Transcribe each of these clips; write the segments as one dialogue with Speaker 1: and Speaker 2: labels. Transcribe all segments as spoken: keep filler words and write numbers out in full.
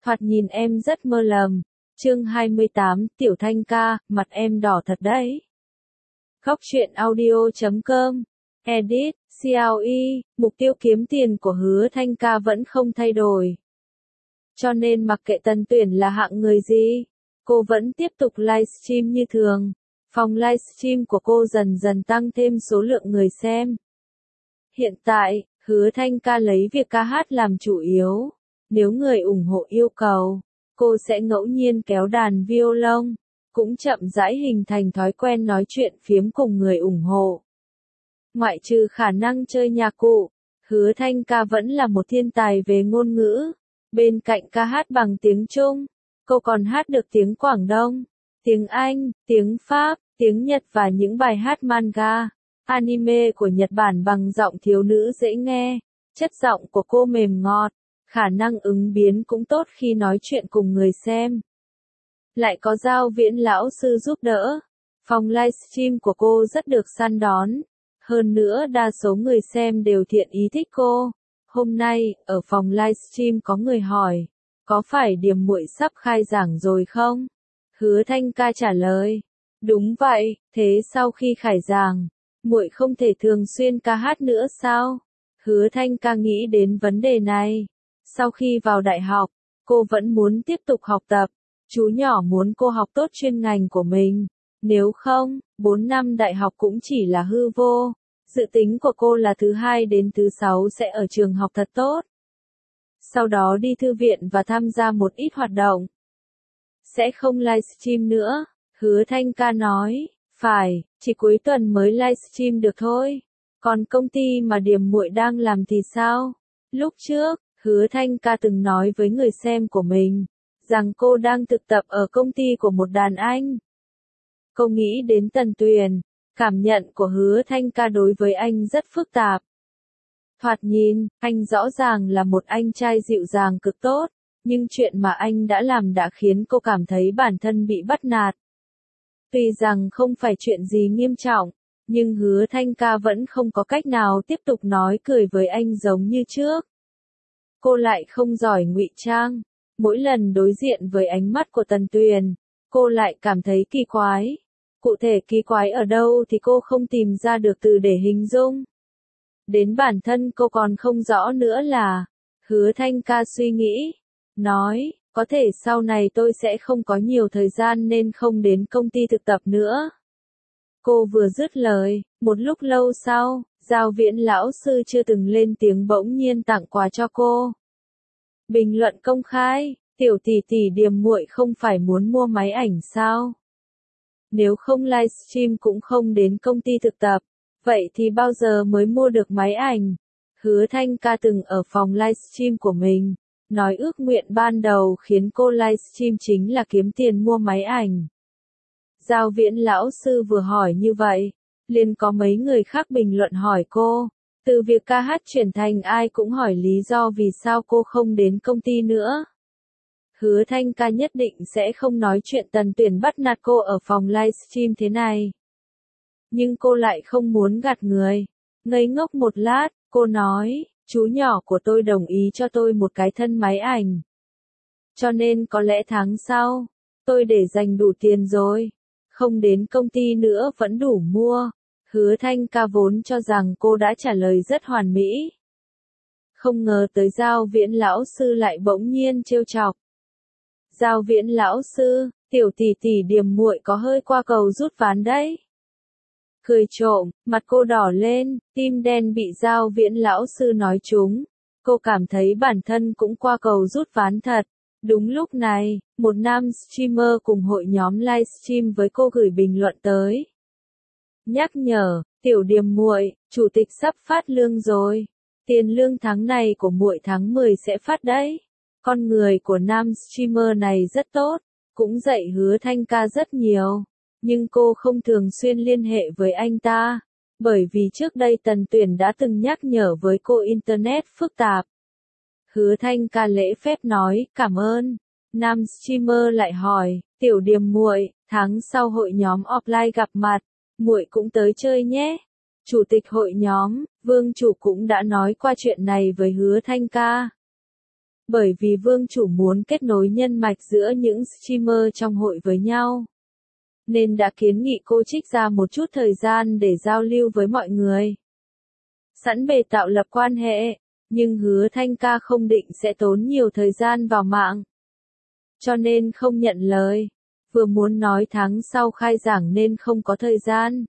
Speaker 1: Thoạt nhìn em rất mơ lầm. Chương hai mươi tám, Tiểu Thanh ca, mặt em đỏ thật đấy. Góc truyện audio chấm com. Edit, xê lờ e, mục tiêu kiếm tiền của Hứa Thanh ca vẫn không thay đổi. Cho nên mặc kệ Tần Tuyển là hạng người gì, cô vẫn tiếp tục livestream như thường. Phòng livestream của cô dần dần tăng thêm số lượng người xem. Hiện tại, Hứa Thanh ca lấy việc ca hát làm chủ yếu. Nếu người ủng hộ yêu cầu, cô sẽ ngẫu nhiên kéo đàn violon, cũng chậm rãi hình thành thói quen nói chuyện phiếm cùng người ủng hộ. Ngoại trừ khả năng chơi nhạc cụ, Hứa Thanh ca vẫn là một thiên tài về ngôn ngữ. Bên cạnh ca hát bằng tiếng Trung, cô còn hát được tiếng Quảng Đông, tiếng Anh, tiếng Pháp, tiếng Nhật và những bài hát manga, anime của Nhật Bản bằng giọng thiếu nữ dễ nghe. Chất giọng của cô mềm ngọt, khả năng ứng biến cũng tốt khi nói chuyện cùng người xem. Lại có Giao Viễn lão sư giúp đỡ, phòng livestream của cô rất được săn đón. Hơn nữa đa số người xem đều thiện ý thích cô. Hôm nay, ở phòng livestream có người hỏi, có phải Điềm Muội sắp khai giảng rồi không? Hứa Thanh ca trả lời, đúng vậy, thế sau khi khai giảng, muội không thể thường xuyên ca hát nữa sao? Hứa Thanh ca nghĩ đến vấn đề này. Sau khi vào đại học, cô vẫn muốn tiếp tục học tập. Chú nhỏ muốn cô học tốt chuyên ngành của mình. Nếu không, bốn năm đại học cũng chỉ là hư vô. Dự tính của cô là thứ hai đến thứ sáu sẽ ở trường học thật tốt. Sau đó đi thư viện và tham gia một ít hoạt động. Sẽ không livestream nữa, Hứa Thanh ca nói. Phải, chỉ cuối tuần mới livestream được thôi. Còn công ty mà Điềm Muội đang làm thì sao? Lúc trước, Hứa Thanh ca từng nói với người xem của mình, rằng cô đang thực tập ở công ty của một đàn anh. Cô nghĩ đến Tần Tuyền, cảm nhận của Hứa Thanh ca đối với anh rất phức tạp. Thoạt nhìn, anh rõ ràng là một anh trai dịu dàng cực tốt, nhưng chuyện mà anh đã làm đã khiến cô cảm thấy bản thân bị bắt nạt. Tuy rằng không phải chuyện gì nghiêm trọng, nhưng Hứa Thanh ca vẫn không có cách nào tiếp tục nói cười với anh giống như trước. Cô lại không giỏi ngụy trang, mỗi lần đối diện với ánh mắt của Tần Tuyền, cô lại cảm thấy kỳ quái. Cụ thể kỳ quái ở đâu thì cô không tìm ra được từ để hình dung. Đến bản thân cô còn không rõ nữa là, Hứa Thanh ca suy nghĩ, nói, có thể sau này tôi sẽ không có nhiều thời gian nên không đến công ty thực tập nữa. Cô vừa dứt lời, một lúc lâu sau, Giao Viễn lão sư chưa từng lên tiếng bỗng nhiên tặng quà cho cô. Bình luận công khai, tiểu tỷ tỷ Điềm Muội không phải muốn mua máy ảnh sao? Nếu không livestream cũng không đến công ty thực tập, vậy thì bao giờ mới mua được máy ảnh? Hứa Thanh ca từng ở phòng livestream của mình, nói ước nguyện ban đầu khiến cô livestream chính là kiếm tiền mua máy ảnh. Giao Viễn lão sư vừa hỏi như vậy, liền có mấy người khác bình luận hỏi cô, từ việc ca hát chuyển thành ai cũng hỏi lý do vì sao cô không đến công ty nữa. Hứa Thanh ca nhất định sẽ không nói chuyện Tần Tuyển bắt nạt cô ở phòng livestream thế này. Nhưng cô lại không muốn gạt người. Ngây ngốc một lát, cô nói, chú nhỏ của tôi đồng ý cho tôi một cái thân máy ảnh. Cho nên có lẽ tháng sau, tôi để dành đủ tiền rồi. Không đến công ty nữa vẫn đủ mua. Hứa Thanh ca vốn cho rằng cô đã trả lời rất hoàn mỹ. Không ngờ tới Giao Viễn lão sư lại bỗng nhiên trêu chọc. Giao Viễn lão sư, tiểu tỷ tỷ Điềm Muội có hơi qua cầu rút ván đấy. Cười trộm, mặt cô đỏ lên, tim đen bị Giao Viễn lão sư nói trúng. Cô cảm thấy bản thân cũng qua cầu rút ván thật. Đúng lúc này, một nam streamer cùng hội nhóm livestream với cô gửi bình luận tới. Nhắc nhở, tiểu Điềm Muội, chủ tịch sắp phát lương rồi. Tiền lương tháng này của muội tháng mười sẽ phát đấy. Con người của nam streamer này rất tốt, cũng dạy Hứa Thanh ca rất nhiều. Nhưng cô không thường xuyên liên hệ với anh ta, bởi vì trước đây Tần Tuyển đã từng nhắc nhở với cô Internet phức tạp. Hứa Thanh ca lễ phép nói, cảm ơn. Nam streamer lại hỏi, tiểu Điềm Muội, tháng sau hội nhóm offline gặp mặt, muội cũng tới chơi nhé. Chủ tịch hội nhóm, Vương chủ cũng đã nói qua chuyện này với Hứa Thanh ca. Bởi vì vương chủ muốn kết nối nhân mạch giữa những streamer trong hội với nhau, nên đã kiến nghị cô trích ra một chút thời gian để giao lưu với mọi người. Sẵn bề tạo lập quan hệ, nhưng Hứa Thanh Ca không định sẽ tốn nhiều thời gian vào mạng, cho nên không nhận lời. Vừa muốn nói tháng sau khai giảng nên không có thời gian.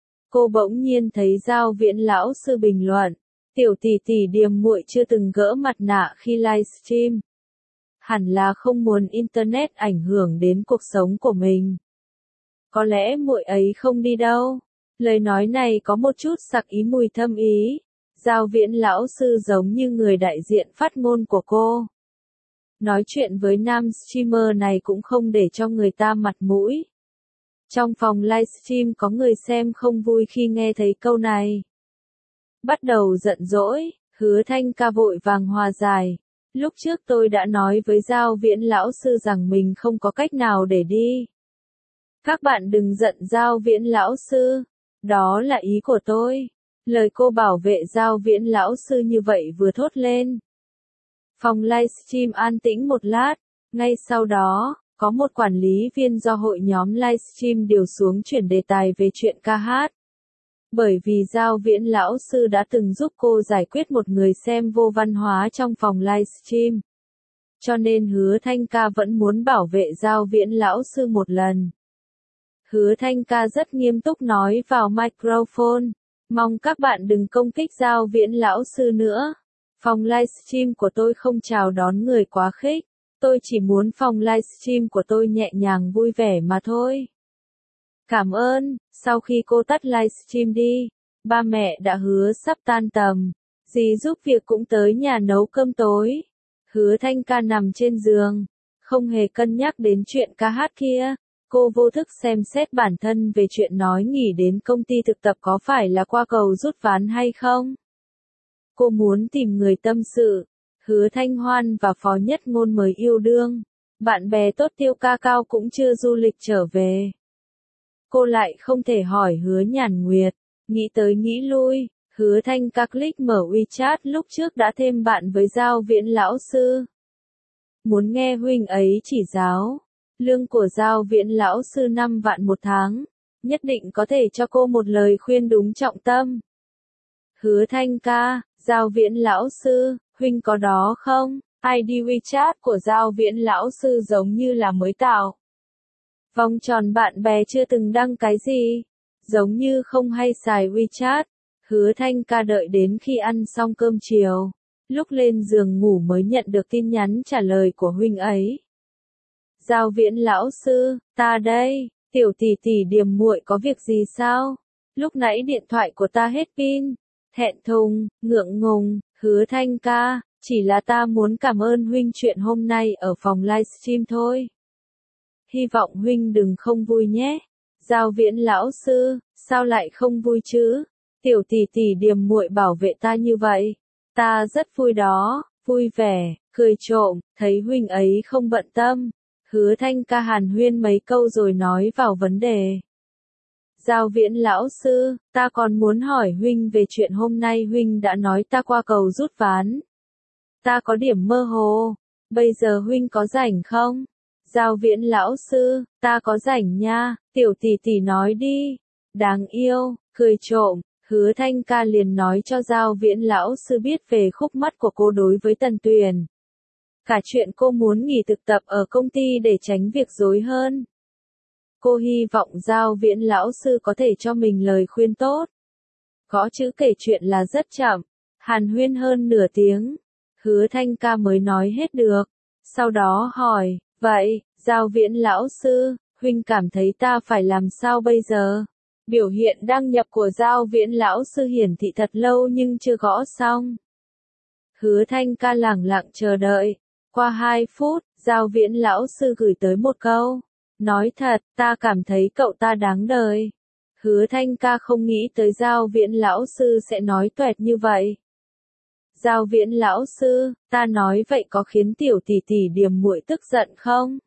Speaker 1: Cô bỗng nhiên thấy Giao Viễn lão sư bình luận, tiểu tỷ tỷ Điềm muội chưa từng gỡ mặt nạ khi livestream. Hẳn là không muốn internet ảnh hưởng đến cuộc sống của mình. Có lẽ muội ấy không đi đâu. Lời nói này có một chút sặc ý mùi thâm ý. Giao Viễn lão sư giống như người đại diện phát ngôn của cô. Nói chuyện với nam streamer này cũng không để cho người ta mặt mũi. Trong phòng livestream có người xem không vui khi nghe thấy câu này. Bắt đầu giận dỗi, Hứa Thanh Ca vội vàng hòa giải. Lúc trước tôi đã nói với Giao Viễn lão sư rằng mình không có cách nào để đi. Các bạn đừng giận Giao Viễn lão sư. Đó là ý của tôi. Lời cô bảo vệ Giao Viễn lão sư như vậy vừa thốt lên. Phòng livestream an tĩnh một lát. Ngay sau đó, có một quản lý viên do hội nhóm livestream điều xuống chuyển đề tài về chuyện ca hát. Bởi vì Giao Viễn lão sư đã từng giúp cô giải quyết một người xem vô văn hóa trong phòng livestream. Cho nên Hứa Thanh Ca vẫn muốn bảo vệ Giao Viễn lão sư một lần. Hứa Thanh Ca rất nghiêm túc nói vào microphone. Mong các bạn đừng công kích Giao Viễn lão sư nữa. Phòng livestream của tôi không chào đón người quá khích. Tôi chỉ muốn phòng livestream của tôi nhẹ nhàng vui vẻ mà thôi. Cảm ơn. Sau khi cô tắt livestream đi, ba mẹ đã hứa sắp tan tầm. Dì giúp việc cũng tới nhà nấu cơm tối. Hứa Thanh Ca nằm trên giường, không hề cân nhắc đến chuyện ca hát kia. Cô vô thức xem xét bản thân về chuyện nói nghỉ đến công ty thực tập có phải là qua cầu rút ván hay không. Cô muốn tìm người tâm sự. Hứa Thanh Hoan và Phó Nhất Ngôn mới yêu đương. Bạn bè tốt Tiêu Ca Cao cũng chưa du lịch trở về. Cô lại không thể hỏi Hứa Nhàn Nguyệt. Nghĩ tới nghĩ lui, Hứa Thanh Ca click mở WeChat lúc trước đã thêm bạn với Giao Viễn lão sư. Muốn nghe huynh ấy chỉ giáo. Lương của Giao Viễn lão sư năm vạn một tháng. Nhất định có thể cho cô một lời khuyên đúng trọng tâm. Hứa Thanh Ca, Giao Viễn lão sư, huynh có đó không? i đê WeChat của Giao Viễn lão sư giống như là mới tạo. Vòng tròn bạn bè chưa từng đăng cái gì. Giống như không hay xài WeChat. Hứa Thanh Ca đợi đến khi ăn xong cơm chiều. Lúc lên giường ngủ mới nhận được tin nhắn trả lời của huynh ấy. Giao Viễn lão sư, ta đây, tiểu tỷ tỷ Điềm muội có việc gì sao? Lúc nãy điện thoại của ta hết pin. Thẹn thùng, ngượng ngùng, Hứa Thanh Ca, chỉ là ta muốn cảm ơn huynh chuyện hôm nay ở phòng livestream thôi. Hy vọng huynh đừng không vui nhé. Giao Viễn lão sư, sao lại không vui chứ? Tiểu tỷ tỷ Điềm muội bảo vệ ta như vậy. Ta rất vui đó, vui vẻ, cười trộm, thấy huynh ấy không bận tâm. Hứa Thanh Ca hàn huyên mấy câu rồi nói vào vấn đề. Giao Viễn lão sư, ta còn muốn hỏi huynh về chuyện hôm nay huynh đã nói ta qua cầu rút ván. Ta có điểm mơ hồ, bây giờ huynh có rảnh không? Giao Viễn lão sư, ta có rảnh nha, tiểu tỷ tỷ nói đi. Đáng yêu, cười trộm, Hứa Thanh Ca liền nói cho Giao Viễn lão sư biết về khúc mắc của cô đối với Tần Tuyền. Cả chuyện cô muốn nghỉ thực tập ở công ty để tránh việc rối hơn. Cô hy vọng Giao Viễn lão sư có thể cho mình lời khuyên tốt. Gõ chữ kể chuyện là rất chậm, hàn huyên hơn nửa tiếng. Hứa Thanh Ca mới nói hết được. Sau đó hỏi, vậy, Giao Viễn lão sư, huynh cảm thấy ta phải làm sao bây giờ? Biểu hiện đăng nhập của Giao Viễn lão sư hiển thị thật lâu nhưng chưa gõ xong. Hứa Thanh Ca lẳng lặng chờ đợi. Qua hai phút, Giao Viễn lão sư gửi tới một câu. Nói thật, ta cảm thấy cậu ta đáng đời. Hứa Thanh Ca không nghĩ tới Giao Viễn lão sư sẽ nói toẹt như vậy. Giao Viễn lão sư, ta nói vậy có khiến tiểu tỷ tỷ Điềm muội tức giận không?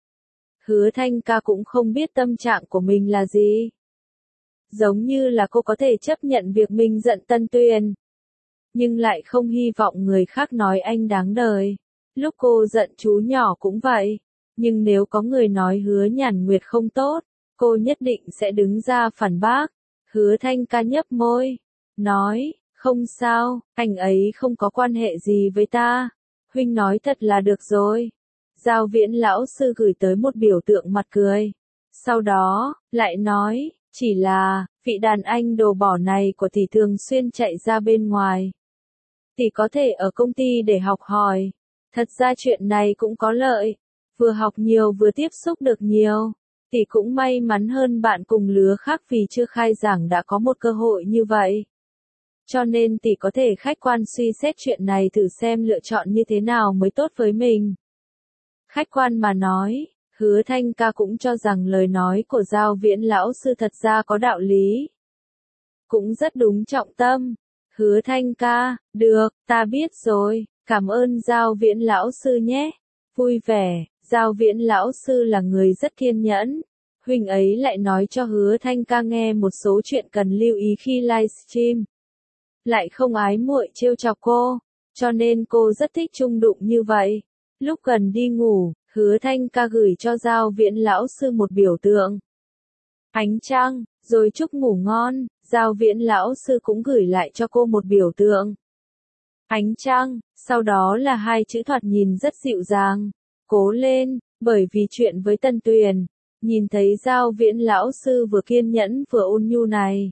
Speaker 1: Hứa Thanh Ca cũng không biết tâm trạng của mình là gì. Giống như là cô có thể chấp nhận việc mình giận Tân Tuyền. Nhưng lại không hy vọng người khác nói anh đáng đời. Lúc cô giận chú nhỏ cũng vậy. Nhưng nếu có người nói Hứa Nhàn Nguyệt không tốt, cô nhất định sẽ đứng ra phản bác. Hứa Thanh Ca nhấp môi, nói, không sao, anh ấy không có quan hệ gì với ta. Huynh nói thật là được rồi. Giao Viễn lão sư gửi tới một biểu tượng mặt cười. Sau đó, lại nói, chỉ là, vị đàn anh đồ bỏ này của tỷ thường xuyên chạy ra bên ngoài. Tỷ có thể ở công ty để học hỏi. Thật ra chuyện này cũng có lợi. Vừa học nhiều vừa tiếp xúc được nhiều. Tỷ cũng may mắn hơn bạn cùng lứa khác vì chưa khai giảng đã có một cơ hội như vậy. Cho nên tỷ có thể khách quan suy xét chuyện này thử xem lựa chọn như thế nào mới tốt với mình. Khách quan mà nói, Hứa Thanh Ca cũng cho rằng lời nói của Giao Viễn lão sư thật ra có đạo lý. Cũng rất đúng trọng tâm. Hứa Thanh Ca, được, ta biết rồi, cảm ơn Giao Viễn lão sư nhé. Vui vẻ, Giao Viễn lão sư là người rất kiên nhẫn. Huynh ấy lại nói cho Hứa Thanh Ca nghe một số chuyện cần lưu ý khi livestream. Lại không ái muội trêu chọc cô, cho nên cô rất thích chung đụng như vậy. Lúc gần đi ngủ, Hứa Thanh Ca gửi cho Giao Viễn lão sư một biểu tượng ánh trăng, rồi chúc ngủ ngon. Giao Viễn lão sư cũng gửi lại cho cô một biểu tượng ánh trăng, sau đó là hai chữ thoạt nhìn rất dịu dàng, cố lên. Bởi vì chuyện với Tân Tuyền, nhìn thấy Giao Viễn lão sư vừa kiên nhẫn vừa ôn nhu này,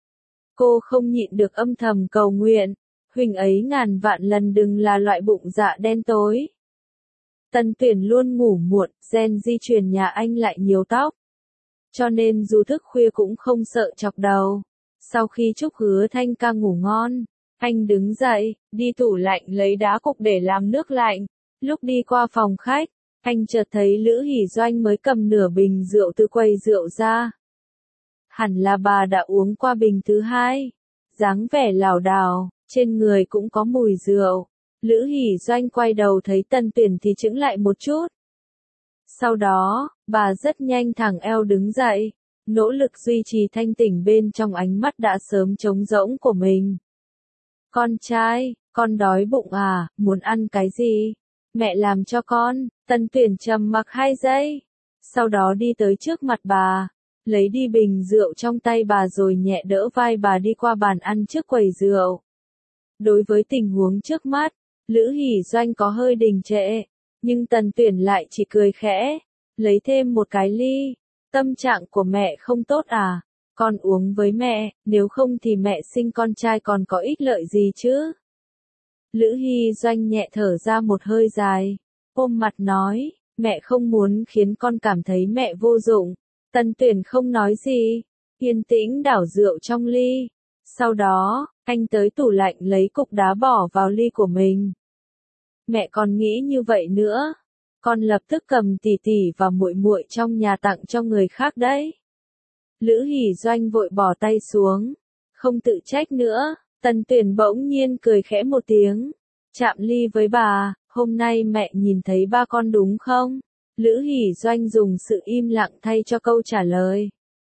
Speaker 1: cô không nhịn được âm thầm cầu nguyện, huynh ấy ngàn vạn lần đừng là loại bụng dạ đen tối. Tân Tuyền luôn ngủ muộn, gen di truyền nhà anh lại nhiều tóc. Cho nên dù thức khuya cũng không sợ chọc đầu. Sau khi chúc Hứa Thanh Ca ngủ ngon, anh đứng dậy, đi tủ lạnh lấy đá cục để làm nước lạnh. Lúc đi qua phòng khách, anh chợt thấy Lữ Hỷ Doanh mới cầm nửa bình rượu từ quầy rượu ra. Hẳn là bà đã uống qua bình thứ hai. Dáng vẻ lảo đảo, trên người cũng có mùi rượu. Lữ Hỷ Doanh quay đầu thấy Tân Tuyền thì chững lại một chút. Sau đó, bà rất nhanh thẳng eo đứng dậy, nỗ lực duy trì thanh tỉnh bên trong ánh mắt đã sớm trống rỗng của mình. Con trai, con đói bụng à, muốn ăn cái gì? Mẹ làm cho con. Tân Tuyền trầm mặc hai giây. Sau đó đi tới trước mặt bà, lấy đi bình rượu trong tay bà rồi nhẹ đỡ vai bà đi qua bàn ăn trước quầy rượu. Đối với tình huống trước mắt, Lữ Hỷ Doanh có hơi đình trệ, nhưng Tân Tuyền lại chỉ cười khẽ, lấy thêm một cái ly. Tâm trạng của mẹ không tốt à? Con uống với mẹ, nếu không thì mẹ sinh con trai còn có ích lợi gì chứ? Lữ Hỷ Doanh nhẹ thở ra một hơi dài, ôm mặt nói, mẹ không muốn khiến con cảm thấy mẹ vô dụng. Tân Tuyền không nói gì, yên tĩnh đảo rượu trong ly. Sau đó, anh tới tủ lạnh lấy cục đá bỏ vào ly của mình. Mẹ còn nghĩ như vậy nữa, con lập tức cầm tỷ tỷ và muội muội trong nhà tặng cho người khác đấy. Lữ Hỷ Doanh vội bỏ tay xuống, không tự trách nữa. Tân Tuyền bỗng nhiên cười khẽ một tiếng, chạm ly với bà, hôm nay mẹ nhìn thấy ba con đúng không? Lữ Hỷ Doanh dùng sự im lặng thay cho câu trả lời.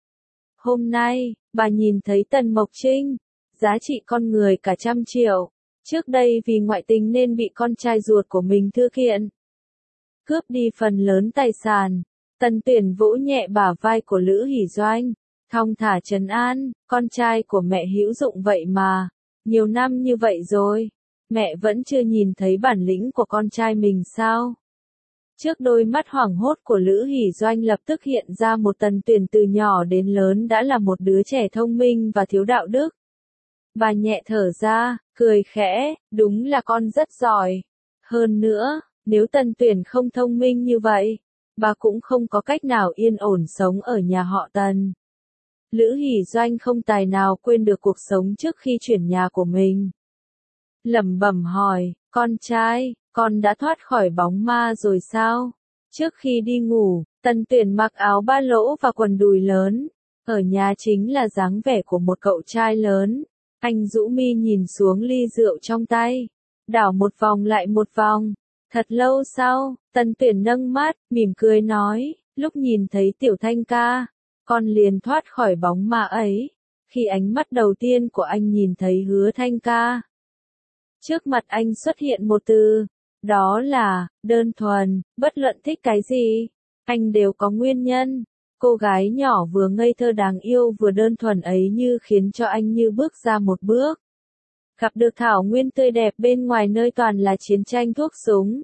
Speaker 1: Hôm nay, bà nhìn thấy Tần Mộc Trinh, giá trị con người cả trăm triệu. Trước đây vì ngoại tình nên bị con trai ruột của mình thư kiện, cướp đi phần lớn tài sản. Tân Tuyền vỗ nhẹ bả vai của Lữ Hỷ Doanh, thong thả trấn an, con trai của mẹ hữu dụng vậy mà. Nhiều năm như vậy rồi, mẹ vẫn chưa nhìn thấy bản lĩnh của con trai mình sao? Trước đôi mắt hoảng hốt của Lữ Hỷ Doanh lập tức hiện ra một Tân Tuyền từ nhỏ đến lớn đã là một đứa trẻ thông minh và thiếu đạo đức. Bà nhẹ thở ra, cười khẽ, đúng là con rất giỏi. Hơn nữa, nếu Tân Tuyền không thông minh như vậy, bà cũng không có cách nào yên ổn sống ở nhà họ Tần. Lữ Hỷ Doanh không tài nào quên được cuộc sống trước khi chuyển nhà của mình. Lẩm bẩm hỏi, con trai, con đã thoát khỏi bóng ma rồi sao? Trước khi đi ngủ, Tân Tuyền mặc áo ba lỗ và quần đùi lớn. Ở nhà chính là dáng vẻ của một cậu trai lớn. Anh rũ mi nhìn xuống ly rượu trong tay, đảo một vòng lại một vòng. Thật lâu sau, Tân Tuyền nâng mắt, mỉm cười nói, lúc nhìn thấy Tiểu Thanh Ca, con liền thoát khỏi bóng ma ấy. Khi ánh mắt đầu tiên của anh nhìn thấy Hứa Thanh Ca, trước mặt anh xuất hiện một từ, Đó là, đơn thuần, bất luận thích cái gì, anh đều có nguyên nhân. Cô gái nhỏ vừa ngây thơ đáng yêu vừa đơn thuần ấy như khiến cho anh như bước ra một bước. Gặp được thảo nguyên tươi đẹp bên ngoài nơi toàn là chiến tranh thuốc súng.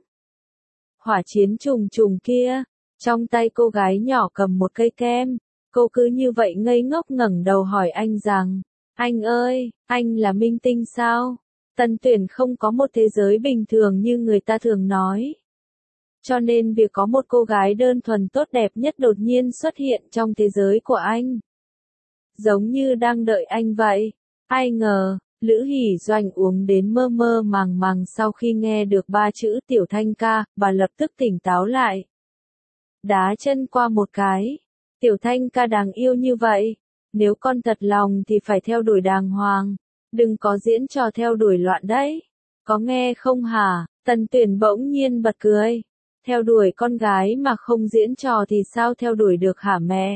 Speaker 1: Hỏa chiến trùng trùng kia, trong tay cô gái nhỏ cầm một cây kem, cô cứ như vậy ngây ngốc ngẩng đầu hỏi anh rằng, anh ơi, anh là minh tinh sao? Tân Tuyển không có một thế giới bình thường như người ta thường nói. Cho nên việc có một cô gái đơn thuần tốt đẹp nhất đột nhiên xuất hiện trong thế giới của anh. Giống như đang đợi anh vậy. Ai ngờ, Lữ Hỷ Doanh uống đến mơ mơ màng màng sau khi nghe được ba chữ Tiểu Thanh ca, bà lập tức tỉnh táo lại. Đá chân qua một cái. Tiểu Thanh ca đáng yêu như vậy. Nếu con thật lòng thì phải theo đuổi đàng hoàng. Đừng có diễn trò theo đuổi loạn đấy. Có nghe không hả? Tần Tuyển bỗng nhiên bật cười. Theo đuổi con gái mà không diễn trò thì sao theo đuổi được hả mẹ?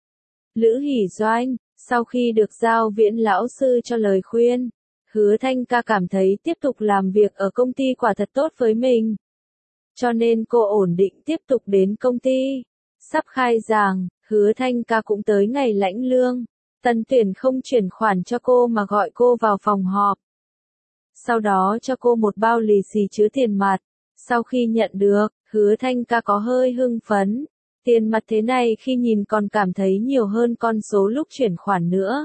Speaker 1: Lữ Hỷ Doanh, sau khi được giao Viễn lão sư cho lời khuyên, Hứa Thanh ca cảm thấy tiếp tục làm việc ở công ty quả thật tốt với mình. Cho nên cô ổn định tiếp tục đến công ty. Sắp khai giảng, Hứa Thanh ca cũng tới ngày lãnh lương. Tần Tuyển không chuyển khoản cho cô mà gọi cô vào phòng họp. Sau đó cho cô một bao lì xì chứa tiền mặt. Sau khi nhận được, Hứa Thanh ca có hơi hưng phấn. Tiền mặt thế này khi nhìn còn cảm thấy nhiều hơn con số lúc chuyển khoản nữa.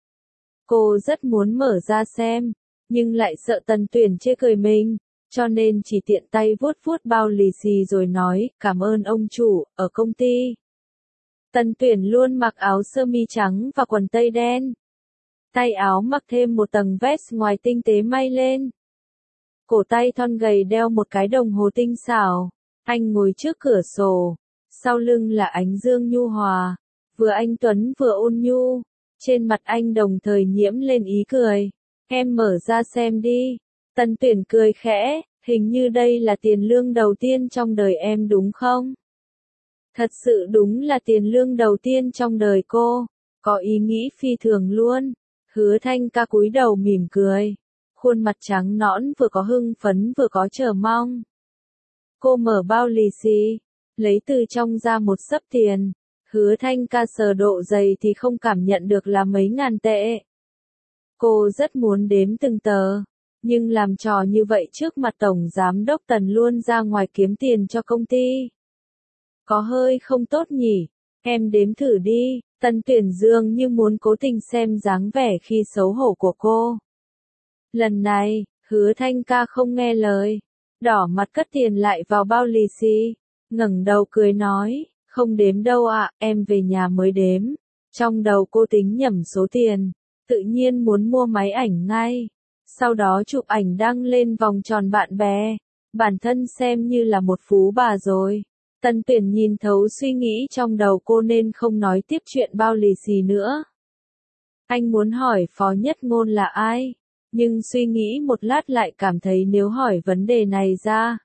Speaker 1: Cô rất muốn mở ra xem, nhưng lại sợ Tần Tuyển chê cười mình, cho nên chỉ tiện tay vuốt vuốt bao lì xì rồi nói, cảm ơn ông chủ, ở công ty. Tần Tuyển luôn mặc áo sơ mi trắng và quần tây đen. Tay áo mặc thêm một tầng vest ngoài tinh tế may lên. Cổ tay thon gầy đeo một cái đồng hồ tinh xảo. Anh ngồi trước cửa sổ. Sau lưng là ánh dương nhu hòa. Vừa anh tuấn vừa ôn nhu. Trên mặt anh đồng thời nhiễm lên ý cười. Em mở ra xem đi. Tần Tuyển cười khẽ. Hình như đây là tiền lương đầu tiên trong đời em đúng không? Thật sự đúng là tiền lương đầu tiên trong đời cô. Có ý nghĩ phi thường luôn. Hứa Thanh ca cúi đầu mỉm cười. Khuôn mặt trắng nõn vừa có hưng phấn vừa có chờ mong. Cô mở bao lì xì, lấy từ trong ra một xấp tiền. Hứa Thanh ca sờ độ dày thì không cảm nhận được là mấy ngàn tệ. Cô rất muốn đếm từng tờ, nhưng làm trò như vậy trước mặt Tổng Giám đốc Tần luôn ra ngoài kiếm tiền cho công ty. Có hơi không tốt nhỉ, em đếm thử đi. Tần Tuyển dường như muốn cố tình xem dáng vẻ khi xấu hổ của cô. Lần này, Hứa Thanh ca không nghe lời, đỏ mặt cất tiền lại vào bao lì xì, ngẩng đầu cười nói, không đếm đâu ạ, em về nhà mới đếm. Trong đầu cô tính nhẩm số tiền, tự nhiên muốn mua máy ảnh ngay, sau đó chụp ảnh đăng lên vòng tròn bạn bè, bản thân xem như là một phú bà rồi. Tần Tuyển nhìn thấu suy nghĩ trong đầu cô nên không nói tiếp chuyện bao lì xì nữa. Anh muốn hỏi Phó Nhất Ngôn là ai, nhưng suy nghĩ một lát lại cảm thấy nếu hỏi vấn đề này ra,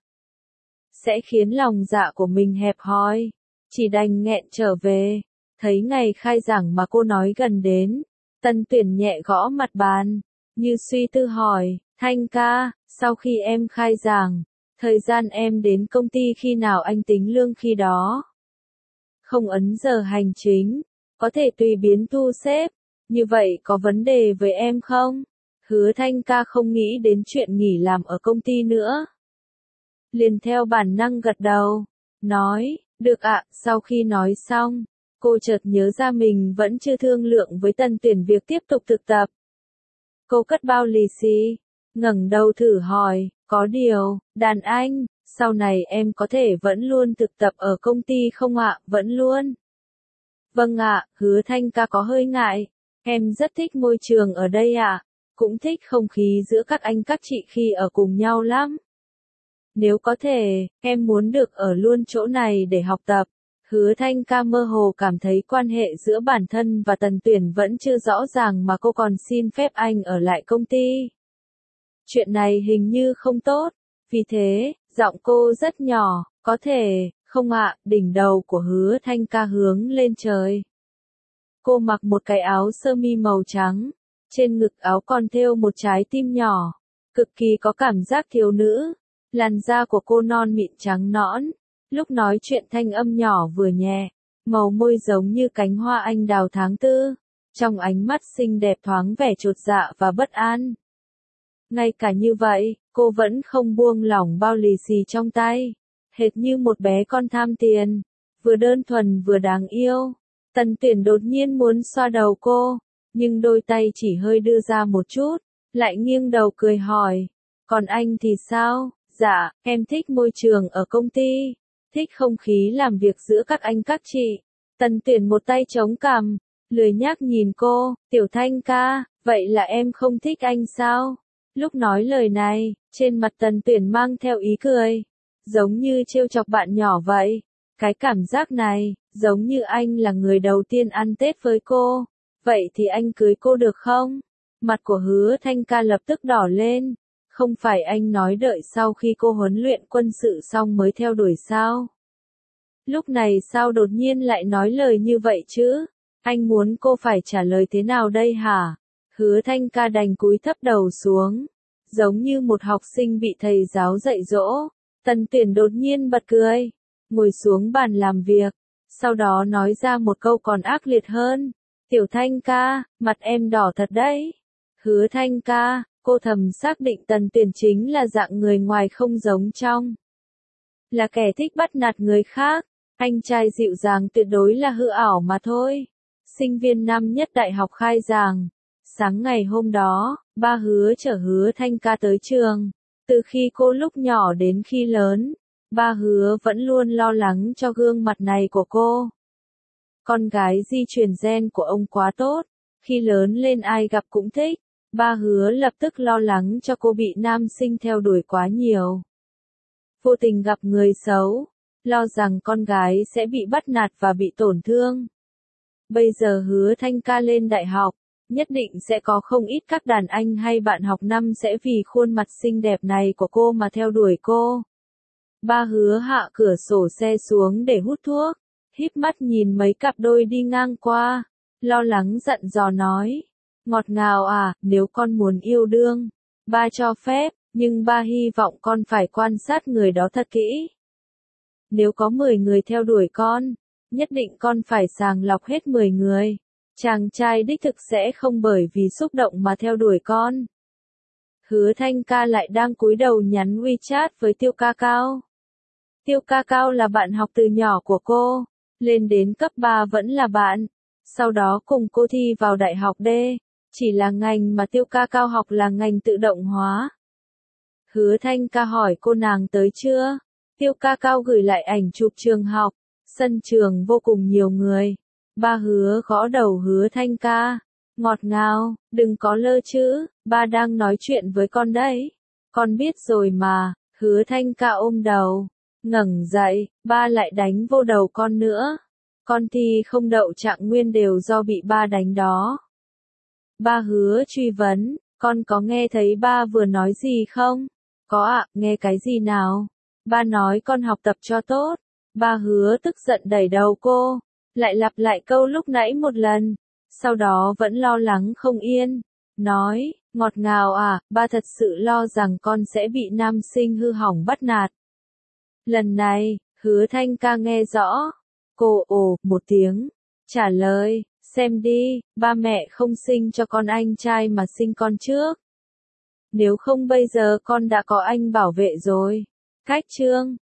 Speaker 1: sẽ khiến lòng dạ của mình hẹp hòi, chỉ đành nghẹn trở về. Thấy ngày khai giảng mà cô nói gần đến, Tần Tuyển nhẹ gõ mặt bàn, như suy tư hỏi, Thanh ca, sau khi em khai giảng, thời gian em đến công ty khi nào anh tính lương khi đó? Không ấn giờ hành chính, có thể tùy biến thu xếp, như vậy có vấn đề với em không? Hứa Thanh ca không nghĩ đến chuyện nghỉ làm ở công ty nữa. Liền theo bản năng gật đầu, nói, được ạ. Sau khi nói xong, cô chợt nhớ ra mình vẫn chưa thương lượng với Tần Tuyển việc tiếp tục thực tập. Cô cất bao lì xì, ngẩng đầu thử hỏi, có điều, đàn anh, sau này em có thể vẫn luôn thực tập ở công ty không ạ? Vẫn luôn. Vâng ạ. Hứa Thanh ca có hơi ngại, em rất thích môi trường ở đây ạ, cũng thích không khí giữa các anh các chị khi ở cùng nhau lắm. Nếu có thể, em muốn được ở luôn chỗ này để học tập. Hứa Thanh ca mơ hồ cảm thấy quan hệ giữa bản thân và Tần Tuyển vẫn chưa rõ ràng mà cô còn xin phép anh ở lại công ty. Chuyện này hình như không tốt, vì thế, giọng cô rất nhỏ, có thể, không ạ. Đỉnh đầu của Hứa Thanh ca hướng lên trời. Cô mặc một cái áo sơ mi màu trắng, trên ngực áo còn thêu một trái tim nhỏ, cực kỳ có cảm giác thiếu nữ. Làn da của cô non mịn trắng nõn, lúc nói chuyện thanh âm nhỏ vừa nhẹ, màu môi giống như cánh hoa anh đào tháng tư, trong ánh mắt xinh đẹp thoáng vẻ chột dạ và bất an. Ngay cả như vậy, cô vẫn không buông lỏng bao lì xì trong tay, hệt như một bé con tham tiền, vừa đơn thuần vừa đáng yêu. Tần Tuyển đột nhiên muốn xoa đầu cô, nhưng đôi tay chỉ hơi đưa ra một chút, lại nghiêng đầu cười hỏi, còn anh thì sao? Dạ, em thích môi trường ở công ty, thích không khí làm việc giữa các anh các chị. Tần Tuyển một tay chống cằm, lười nhác nhìn cô, Tiểu Thanh ca, vậy là em không thích anh sao? Lúc nói lời này, trên mặt Tần Tuyển mang theo ý cười, giống như trêu chọc bạn nhỏ vậy. Cái cảm giác này, giống như anh là người đầu tiên ăn Tết với cô. Vậy thì anh cưới cô được không? Mặt của Hứa Thanh ca lập tức đỏ lên. Không phải anh nói đợi sau khi cô huấn luyện quân sự xong mới theo đuổi sao? Lúc này sao đột nhiên lại nói lời như vậy chứ? Anh muốn cô phải trả lời thế nào đây hả? Hứa Thanh ca đành cúi thấp đầu xuống, giống như một học sinh bị thầy giáo dạy dỗ. Tần Tuyển đột nhiên bật cười, ngồi xuống bàn làm việc, sau đó nói ra một câu còn ác liệt hơn. Tiểu Thanh ca, mặt em đỏ thật đấy. Hứa Thanh ca, cô thầm xác định Tần Tuyển chính là dạng người ngoài không giống trong. Là kẻ thích bắt nạt người khác, anh trai dịu dàng tuyệt đối là hư ảo mà thôi. Sinh viên năm nhất đại học khai giảng. Sáng ngày hôm đó, ba Hứa chở Hứa Thanh ca tới trường. Từ khi cô lúc nhỏ đến khi lớn, ba Hứa vẫn luôn lo lắng cho gương mặt này của cô. Con gái di truyền gen của ông quá tốt, khi lớn lên ai gặp cũng thích. Ba Hứa lập tức lo lắng cho cô bị nam sinh theo đuổi quá nhiều. Vô tình gặp người xấu, lo rằng con gái sẽ bị bắt nạt và bị tổn thương. Bây giờ Hứa Thanh ca lên đại học, nhất định sẽ có không ít các đàn anh hay bạn học năm sẽ vì khuôn mặt xinh đẹp này của cô mà theo đuổi cô. Ba Hứa hạ cửa sổ xe xuống để hút thuốc, híp mắt nhìn mấy cặp đôi đi ngang qua, lo lắng dặn dò nói, ngọt ngào à, nếu con muốn yêu đương, ba cho phép, nhưng ba hy vọng con phải quan sát người đó thật kỹ. Nếu có mười người theo đuổi con, nhất định con phải sàng lọc hết mười người. Chàng trai đích thực sẽ không bởi vì xúc động mà theo đuổi con. Hứa Thanh ca lại đang cúi đầu nhắn WeChat với Tiêu Ca Cao. Tiêu Ca Cao là bạn học từ nhỏ của cô, lên đến cấp ba vẫn là bạn, sau đó cùng cô thi vào đại học D, chỉ là ngành mà Tiêu Ca Cao học là ngành tự động hóa. Hứa Thanh ca hỏi cô nàng tới chưa? Tiêu Ca Cao gửi lại ảnh chụp trường học, sân trường vô cùng nhiều người. Ba Hứa gõ đầu Hứa Thanh ca, ngọt ngào, đừng có lơ chứ, ba đang nói chuyện với con đấy. Con biết rồi mà. Hứa Thanh ca ôm đầu, ngẩng dậy, ba lại đánh vô đầu con nữa. Con thi không đậu trạng nguyên đều do bị ba đánh đó. Ba Hứa truy vấn, con có nghe thấy ba vừa nói gì không? Có ạ, nghe cái gì nào? Ba nói con học tập cho tốt. Ba Hứa tức giận đẩy đầu cô, lại lặp lại câu lúc nãy một lần, sau đó vẫn lo lắng không yên, nói, ngọt ngào à, ba thật sự lo rằng con sẽ bị nam sinh hư hỏng bắt nạt. Lần này, Hứa Thanh ca nghe rõ, cô ồ một tiếng, trả lời, xem đi, ba mẹ không sinh cho con anh trai mà sinh con trước. Nếu không bây giờ con đã có anh bảo vệ rồi. Cách chương